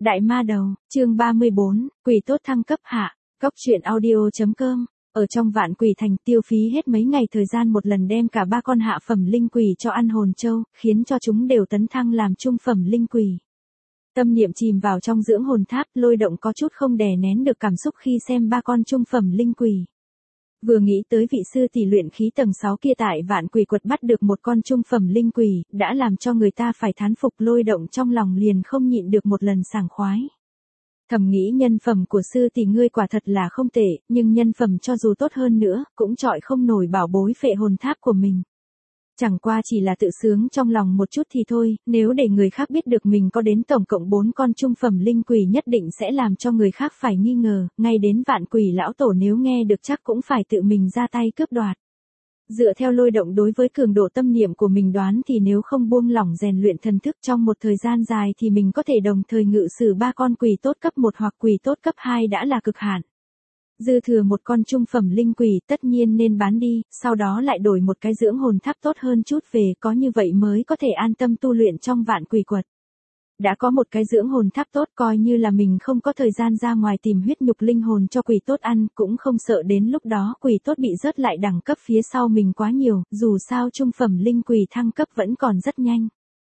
Đại ma đầu, chương 34, quỷ tốt thăng cấp hạ, góc truyện audio.com. Ở trong Vạn Quỷ Thành tiêu phí hết mấy ngày thời gian một lần đem cả ba con hạ phẩm linh quỷ cho ăn hồn châu, khiến cho chúng đều tấn thăng làm trung phẩm linh quỷ. Tâm niệm chìm vào trong dưỡng hồn tháp, Lôi Động có chút không đè nén được cảm xúc khi xem ba con trung phẩm linh quỷ. Vừa nghĩ tới vị sư tỷ luyện khí tầng 6 kia tại Vạn Quỷ Quật bắt được một con trung phẩm linh quỷ, đã làm cho người ta phải thán phục. Lôi Động trong lòng liền không nhịn được một lần sảng khoái. Thầm nghĩ nhân phẩm của sư tỷ ngươi quả thật là không tệ, nhưng nhân phẩm cho dù tốt hơn nữa, cũng chọi không nổi bảo bối phệ hồn tháp của mình. Chẳng qua chỉ là tự sướng trong lòng một chút thì thôi, nếu để người khác biết được mình có đến tổng cộng 4 con trung phẩm linh quỷ nhất định sẽ làm cho người khác phải nghi ngờ, ngay đến Vạn Quỷ lão tổ nếu nghe được chắc cũng phải tự mình ra tay cướp đoạt. Dựa theo Lôi Động đối với cường độ tâm niệm của mình đoán thì nếu không buông lỏng rèn luyện thần thức trong một thời gian dài thì mình có thể đồng thời ngự sử 3 con quỷ tốt cấp 1 hoặc quỷ tốt cấp 2 đã là cực hạn. Dư thừa một con trung phẩm linh quỷ tất nhiên nên bán đi, sau đó lại đổi một cái dưỡng hồn tháp tốt hơn chút về, có như vậy mới có thể an tâm tu luyện trong Vạn Quỷ Quật. Đã có một cái dưỡng hồn tháp tốt, coi như là mình không có thời gian ra ngoài tìm huyết nhục linh hồn cho quỷ tốt ăn, cũng không sợ đến lúc đó quỷ tốt bị rớt lại đẳng cấp phía sau mình quá nhiều, dù sao trung phẩm linh quỷ thăng cấp vẫn còn rất nhanh.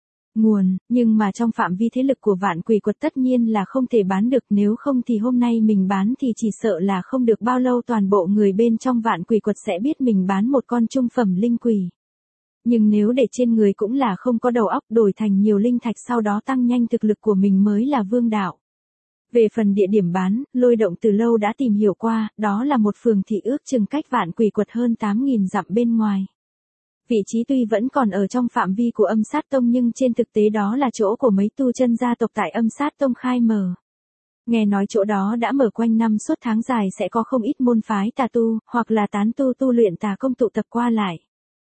Nhưng mà trong phạm vi thế lực của Vạn Quỷ Quật tất nhiên là không thể bán được, nếu không thì hôm nay mình bán thì chỉ sợ là không được bao lâu toàn bộ người bên trong Vạn Quỷ Quật sẽ biết mình bán một con trung phẩm linh quỷ. Nhưng nếu để trên người cũng là không có đầu óc, đổi thành nhiều linh thạch sau đó tăng nhanh thực lực của mình mới là vương đạo. Về phần địa điểm bán, Lôi Động từ lâu đã tìm hiểu qua, đó là một phường thị ước chừng cách Vạn Quỷ Quật hơn 8.000 dặm bên ngoài. Vị trí tuy vẫn còn ở trong phạm vi của Âm Sát Tông nhưng trên thực tế đó là chỗ của mấy tu chân gia tộc tại Âm Sát Tông khai mở. Nghe nói chỗ đó đã mở quanh năm suốt tháng dài sẽ có không ít môn phái tà tu, hoặc là tán tu tu luyện tà công tụ tập qua lại.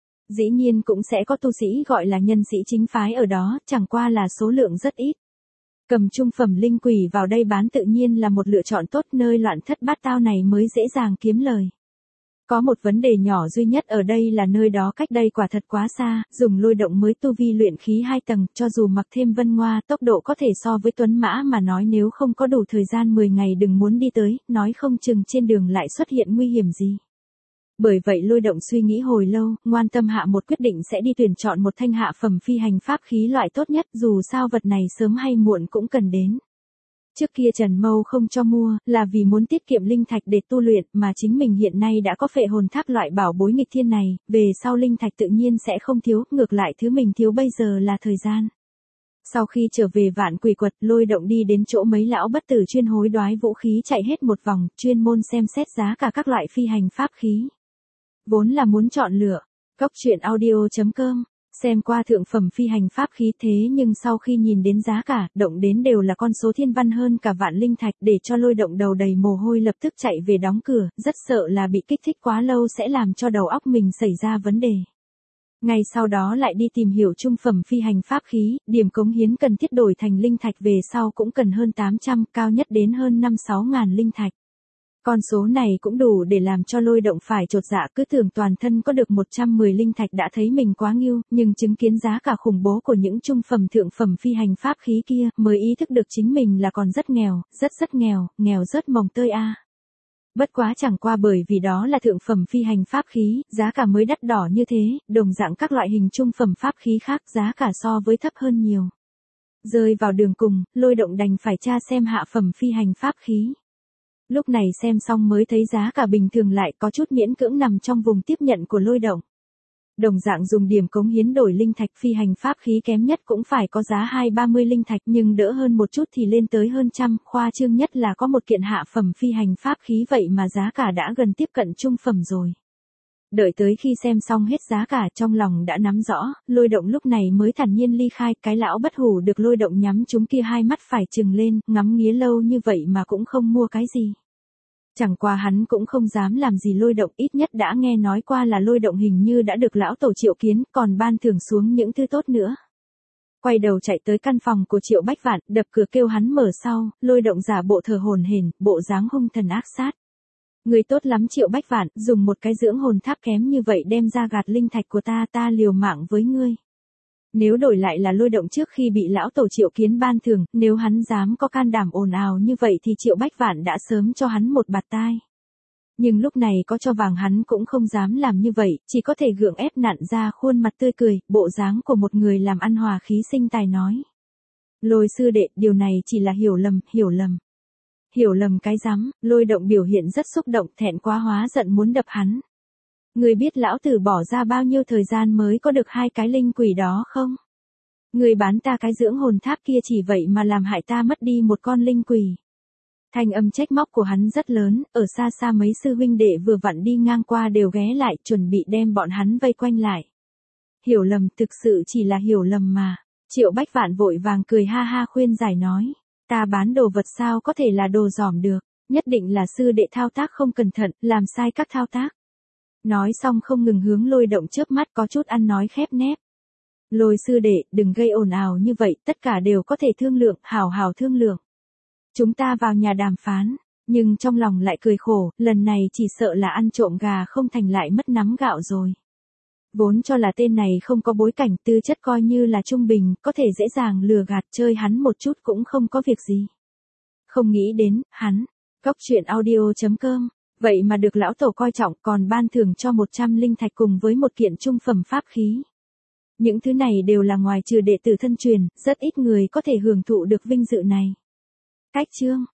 Dĩ nhiên cũng sẽ có tu sĩ gọi là nhân sĩ chính phái ở đó, chẳng qua là số lượng rất ít. Cầm trung phẩm linh quỷ vào đây bán tự nhiên là một lựa chọn tốt, nơi loạn thất bát tao này mới dễ dàng kiếm lời. Có một vấn đề nhỏ duy nhất ở đây là nơi đó cách đây quả thật quá xa, dùng Lôi Động mới tu vi luyện khí 2 tầng, cho dù mặc thêm vân ngoa tốc độ có thể so với tuấn mã mà nói, nếu không có đủ thời gian 10 ngày đừng muốn đi tới, nói không chừng trên đường lại xuất hiện nguy hiểm gì. Bởi vậy Lôi Động suy nghĩ hồi lâu, ngoan tâm hạ một quyết định sẽ đi tuyển chọn một thanh hạ phẩm phi hành pháp khí loại tốt nhất, dù sao vật này sớm hay muộn cũng cần đến. Trước kia Trần Mâu không cho mua, là vì muốn tiết kiệm linh thạch để tu luyện, mà chính mình hiện nay đã có phệ hồn tháp loại bảo bối nghịch thiên này, về sau linh thạch tự nhiên sẽ không thiếu, ngược lại thứ mình thiếu bây giờ là thời gian. Sau khi trở về Vạn Quỷ Quật, Lôi Động đi đến chỗ mấy lão bất tử chuyên hối đoái vũ khí chạy hết một vòng, chuyên môn xem xét giá cả các loại phi hành pháp khí. Vốn là muốn chọn lựa, góc truyện audio.com. Xem qua thượng phẩm phi hành pháp khí, thế nhưng sau khi nhìn đến giá cả, động đến đều là con số thiên văn hơn cả vạn linh thạch, để cho Lôi Động đầu đầy mồ hôi lập tức chạy về đóng cửa, rất sợ là bị kích thích quá lâu sẽ làm cho đầu óc mình xảy ra vấn đề. Ngay sau đó lại đi tìm hiểu trung phẩm phi hành pháp khí, điểm cống hiến cần thiết đổi thành linh thạch về sau cũng cần hơn 800, cao nhất đến hơn 5-6 ngàn linh thạch. Con số này cũng đủ để làm cho Lôi Động phải chột dạ, cứ tưởng toàn thân có được 110 linh thạch đã thấy mình quá nghiêu, nhưng chứng kiến giá cả khủng bố của những trung phẩm thượng phẩm phi hành pháp khí kia, mới ý thức được chính mình là còn rất nghèo, rất nghèo, nghèo rớt mồng tơi a. Bất quá chẳng qua bởi vì đó là thượng phẩm phi hành pháp khí, giá cả mới đắt đỏ như thế, đồng dạng các loại hình trung phẩm pháp khí khác giá cả so với thấp hơn nhiều. Rơi vào đường cùng, Lôi Động đành phải tra xem hạ phẩm phi hành pháp khí. Lúc này xem xong mới thấy giá cả bình thường lại có chút miễn cưỡng nằm trong vùng tiếp nhận của Lôi Động. Đồng dạng dùng điểm cống hiến đổi linh thạch, phi hành pháp khí kém nhất cũng phải có giá 20-30 linh thạch, nhưng đỡ hơn một chút thì lên tới hơn trăm, khoa trương nhất là có một kiện hạ phẩm phi hành pháp khí vậy mà giá cả đã gần tiếp cận trung phẩm rồi. Đợi tới khi xem xong hết giá cả trong lòng đã nắm rõ, Lôi Động lúc này mới thản nhiên ly khai, cái lão bất hủ được Lôi Động nhắm chúng kia hai mắt phải trừng lên, ngắm nghía lâu như vậy mà cũng không mua cái gì. Chẳng qua hắn cũng không dám làm gì Lôi Động, ít nhất đã nghe nói qua là Lôi Động hình như đã được lão tổ triệu kiến, còn ban thưởng xuống những thứ tốt nữa. Quay đầu chạy tới căn phòng của Triệu Bách Vạn, đập cửa kêu hắn mở sau, Lôi Động giả bộ thờ hổn hển, bộ dáng hung thần ác sát. Người tốt lắm Triệu Bách Vạn, dùng một cái dưỡng hồn tháp kém như vậy đem ra gạt linh thạch của ta liều mạng với ngươi. Nếu đổi lại là Lôi Động trước khi bị lão tổ Triệu Kiến ban thưởng, nếu hắn dám có can đảm ồn ào như vậy thì Triệu Bách Vạn đã sớm cho hắn một bạt tai. Nhưng lúc này có cho vàng hắn cũng không dám làm như vậy, chỉ có thể gượng ép nặn ra khuôn mặt tươi cười, bộ dáng của một người làm ăn hòa khí sinh tài nói. Lôi sư đệ, điều này chỉ là hiểu lầm, hiểu lầm. Hiểu lầm cái rắm, Lôi Động biểu hiện rất xúc động, thẹn quá hóa giận muốn đập hắn. Người biết lão tử bỏ ra bao nhiêu thời gian mới có được 2 cái linh quỷ đó không? Người bán ta cái dưỡng hồn tháp kia chỉ vậy mà làm hại ta mất đi một con linh quỷ. Thanh âm trách móc của hắn rất lớn, ở xa xa mấy sư huynh đệ vừa vặn đi ngang qua đều ghé lại, chuẩn bị đem bọn hắn vây quanh lại. Hiểu lầm, thực sự chỉ là hiểu lầm mà. Triệu Bách Vạn vội vàng cười ha ha khuyên giải nói, ta bán đồ vật sao có thể là đồ giỏm được, nhất định là sư đệ thao tác không cẩn thận, làm sai các thao tác. Nói xong không ngừng hướng Lôi Động chớp mắt, có chút ăn nói khép nép. Lôi sư đệ, đừng gây ồn ào như vậy, tất cả đều có thể thương lượng, hảo hảo thương lượng. Chúng ta vào nhà đàm phán, nhưng trong lòng lại cười khổ, lần này chỉ sợ là ăn trộm gà không thành lại mất nắm gạo rồi. Vốn cho là tên này không có bối cảnh, tư chất coi như là trung bình, có thể dễ dàng lừa gạt chơi hắn một chút cũng không có việc gì. Không nghĩ đến, hắn, Goctruyện.audio.com, vậy mà được lão tổ coi trọng, còn ban thưởng cho 100 linh thạch cùng với một kiện trung phẩm pháp khí. Những thứ này đều là ngoài trừ đệ tử thân truyền, rất ít người có thể hưởng thụ được vinh dự này. Cách chương